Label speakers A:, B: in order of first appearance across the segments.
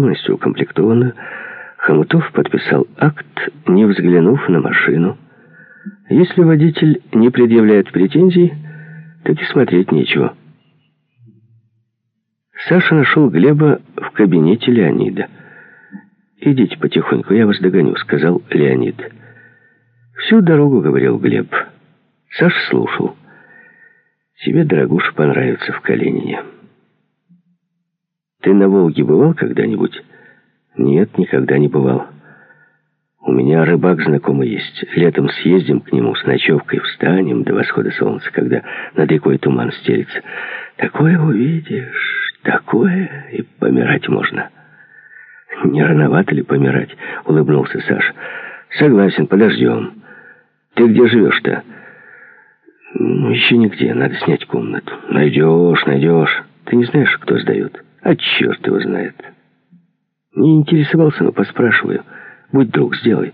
A: полностью укомплектованную. Хомутов подписал акт, не взглянув на машину. Если водитель не предъявляет претензий, так и смотреть нечего. Саша нашел Глеба в кабинете Леонида. «Идите потихоньку, я вас догоню», — сказал Леонид. Всю дорогу говорил Глеб. Саша слушал. «Тебе, дорогуша, понравится в Калинине. Ты на Волге бывал когда-нибудь?» «Нет, никогда не бывал. У меня рыбак знакомый есть. Летом съездим к нему с ночевкой, встанем до восхода солнца, когда над рекой туман стелится. Такое увидишь, такое, и помирать можно». «Не рановато ли помирать?» — улыбнулся Саша. «Согласен, подождем. Ты где живешь-то?» «Ну, еще нигде, надо снять комнату». «Найдешь. Ты не знаешь, кто сдает?» «А черт его знает». «Не интересовался, но поспрашиваю. Будь друг, сделай».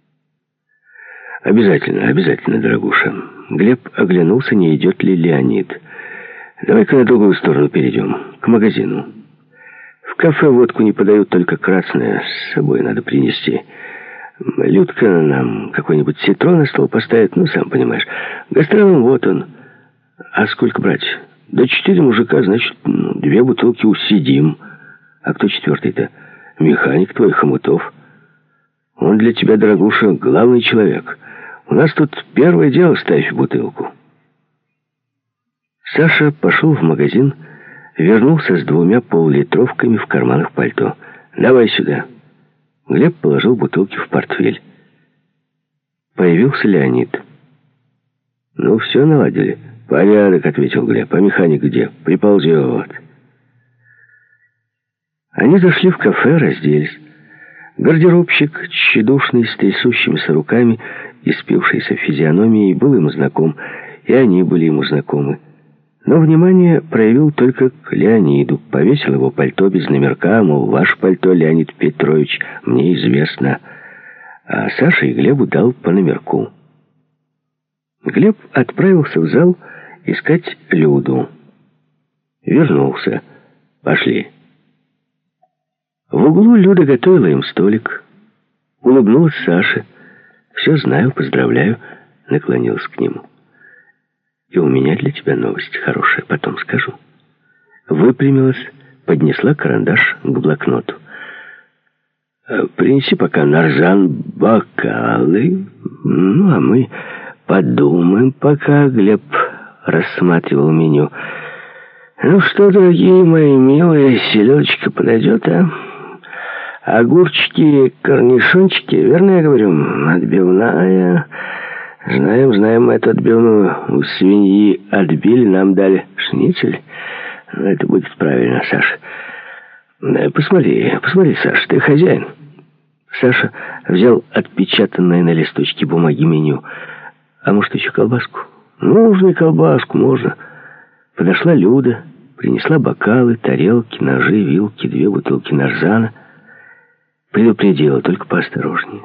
A: «Обязательно, дорогуша». Глеб оглянулся, не идет ли Леонид. «Давай-ка на другую сторону перейдем, к магазину. В кафе водку не подают, только красная, с собой надо принести. Людка нам какой-нибудь ситро на стол поставит, ну, сам понимаешь. Гастроном вот он. А сколько брать? Да 4 мужика, значит, 2 бутылки усидим. А кто 4-й-то? Механик твой, Хомутов. Он для тебя, дорогуша, главный человек. У нас тут первое дело, ставь бутылку». Саша пошел в магазин, вернулся с 2 пол-литровками в карманах пальто. «Давай сюда». Глеб положил бутылки в портфель. Появился Леонид. «Ну, все наладили?» «Порядок», — ответил Глеб. «А механик где?» «Приползет». Они зашли в кафе, разделись. Гардеробщик, тщедушный, с трясущимися руками и спившейся физиономией, был ему знаком, и они были ему знакомы. Но внимание проявил только к Леониду. Повесил его пальто без номерка, мол, ваше пальто, Леонид Петрович, мне известно. А Саше и Глебу дал по номерку. Глеб отправился в зал искать Люду. Вернулся. «Пошли». В углу Люда готовила им столик. Улыбнулась Саше. «Все знаю, поздравляю», наклонилась к нему. «И у меня для тебя новость хорошая, потом скажу». Выпрямилась, поднесла карандаш к блокноту. «Принеси пока, Нарзан, бокалы. Ну, а мы подумаем пока». Глеб рассматривал меню. «Ну что, дорогие мои милые, селедочка подойдет, а? Огурчики, корнишончики, верно я говорю? Отбивная. Знаем мы эту отбивную. У свиньи отбили, нам дали шницель. Ну, это будет правильно, Саша. Посмотри, Саша, ты хозяин». Саша взял отпечатанное на листочке бумаги меню. «А может, еще колбаску?» «Нужно и колбаску, можно». Подошла Люда, принесла бокалы, тарелки, ножи, вилки, 2 бутылки нарзана. Предупредила, только поосторожнее.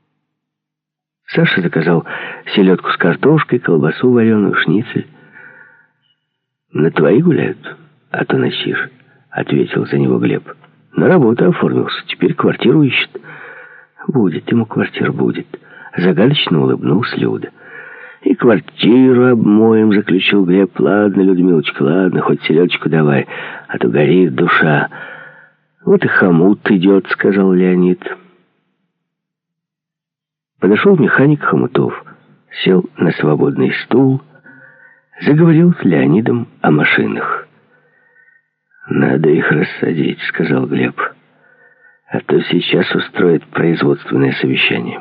A: Саша заказал селедку с картошкой, колбасу вареную, шницель. «На твои гуляют, а то носишь», — ответил за него Глеб. «На работу оформился, теперь квартиру ищет». «Будет ему квартира, будет», — загадочно улыбнулась Люда. «И квартиру обмоем», — заключил Глеб. «Ладно, Людмилочка, ладно, хоть селедочку давай, а то горит душа». «Вот и хомут идет», — сказал Леонид. Подошел механик Хомутов, сел на свободный стул, заговорил с Леонидом о машинах. «Надо их рассадить», — сказал Глеб, «а то сейчас устроят производственное совещание».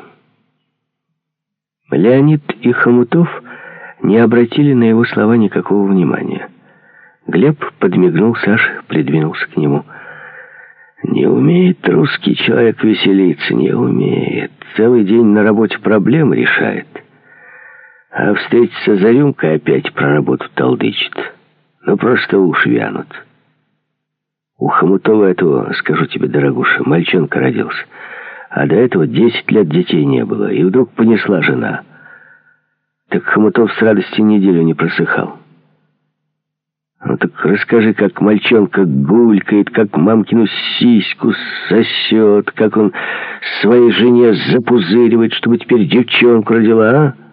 A: Леонид и Хомутов не обратили на его слова никакого внимания. Глеб подмигнул Саше, придвинулся к нему. «Не умеет русский человек веселиться, не умеет. Целый день на работе проблемы решает. А встретиться за рюмкой опять про работу толдычит. Ну, просто уши вянут. У Хомутова этого, скажу тебе, дорогуша, мальчонка родился. А до этого 10 лет детей не было. И вдруг понесла жена. Так Хомутов с радости неделю не просыхал. Ну так расскажи, как мальчонка гулькает, как мамкину сиську сосет, как он своей жене запузыривает, чтобы теперь девчонку родила, а?